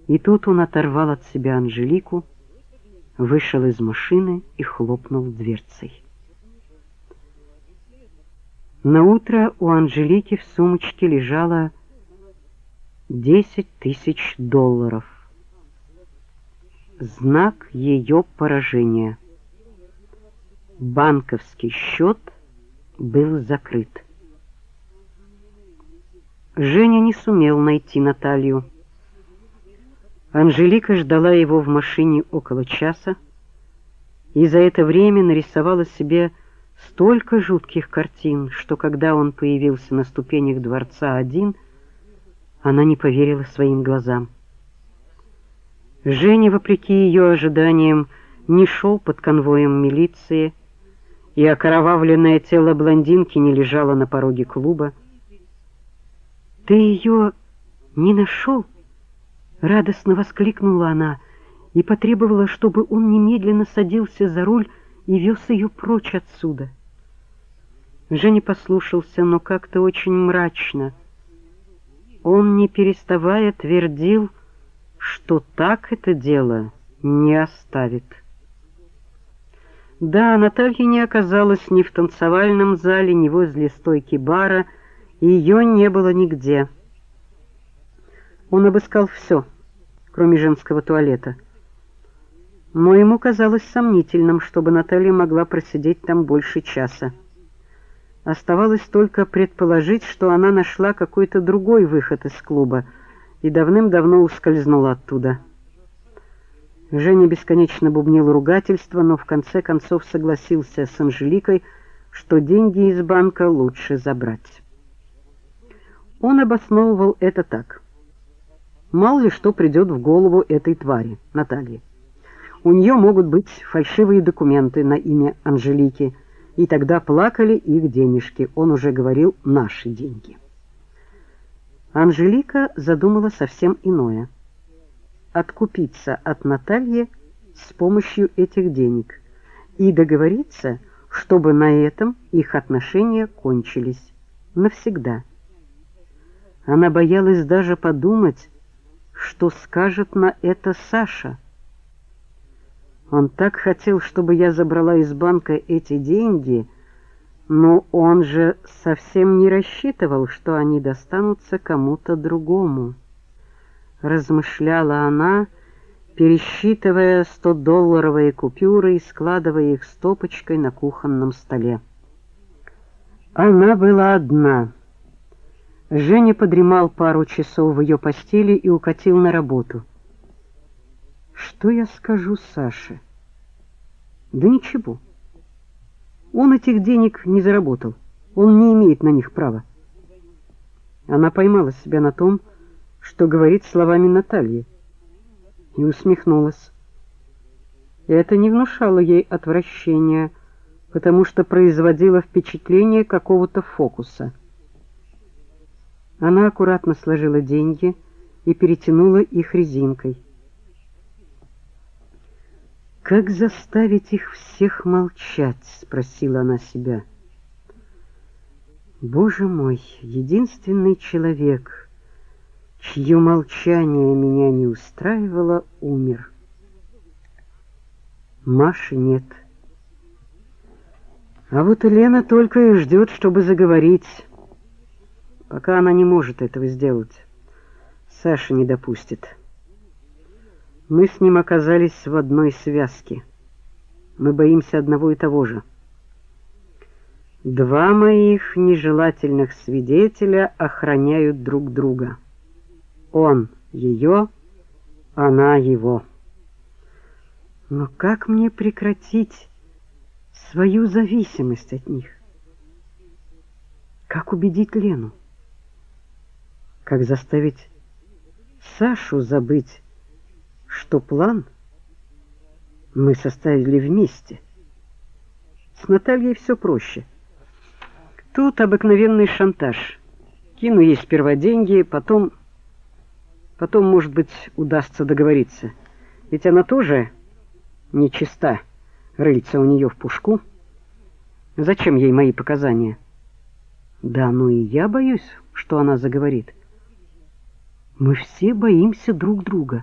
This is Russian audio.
И тут он оторвал от себя Анжелику, вышел из машины и хлопнул дверцей. Наутро у Анжелики в сумочке лежало 10 тысяч долларов. Знак ее поражения. Банковский счет был закрыт. Женя не сумел найти Наталью. Анжелика ждала его в машине около часа, и за это время нарисовала себе столько жутких картин, что когда он появился на ступенях дворца один, она не поверила своим глазам. Женя, вопреки ее ожиданиям, не шел под конвоем милиции, и окровавленное тело блондинки не лежало на пороге клуба. «Ты ее не нашел?» — радостно воскликнула она и потребовала, чтобы он немедленно садился за руль и вез ее прочь отсюда. Женя послушался, но как-то очень мрачно. Он, не переставая, твердил, что так это дело не оставит. Да, Наталья не оказалась ни в танцевальном зале, ни возле стойки бара, и ее не было нигде. Он обыскал все, кроме женского туалета. Но ему казалось сомнительным, чтобы Наталья могла просидеть там больше часа. Оставалось только предположить, что она нашла какой-то другой выход из клуба и давным-давно ускользнула оттуда. Женя бесконечно бубнил ругательства, но в конце концов согласился с Анжеликой, что деньги из банка лучше забрать. Он обосновывал это так. Мало ли что придет в голову этой твари, Наталье. У нее могут быть фальшивые документы на имя Анжелики, и тогда плакали их денежки. Он уже говорил «наши деньги». Анжелика задумала совсем иное. Откупиться от Натальи с помощью этих денег и договориться, чтобы на этом их отношения кончились навсегда. Она боялась даже подумать, что скажет на это Саша. Он так хотел, чтобы я забрала из банка эти деньги, но он же совсем не рассчитывал, что они достанутся кому-то другому. Размышляла она, пересчитывая 100-долларовые купюры и складывая их стопочкой на кухонном столе. Она была одна. Женя подремал пару часов в ее постели и укатил на работу. Что я скажу Саше? Да ничего. Он этих денег не заработал. Он не имеет на них права. Она поймала себя на том, что говорит словами Натальи, и усмехнулась. Это не внушало ей отвращения, потому что производило впечатление какого-то фокуса. Она аккуратно сложила деньги и перетянула их резинкой. «Как заставить их всех молчать?» — спросила она себя. «Боже мой, единственный человек, чье молчание меня не устраивало, умер. Маши нет. А вот Елена только и ждет, чтобы заговорить. Пока она не может этого сделать, Саша не допустит. Мы с ним оказались в одной связке. Мы боимся одного и того же. Два моих нежелательных свидетеля охраняют друг друга. Он ее, она его. Но как мне прекратить свою зависимость от них? Как убедить Лену? Как заставить Сашу забыть, что план мы составили вместе? С Натальей все проще. Тут обыкновенный шантаж. Кину ей сперва деньги, потом, может быть, удастся договориться. Ведь она тоже нечиста, рыльца у нее в пушку. Зачем ей мои показания? Да, ну и я боюсь, что она заговорит. Мы все боимся друг друга.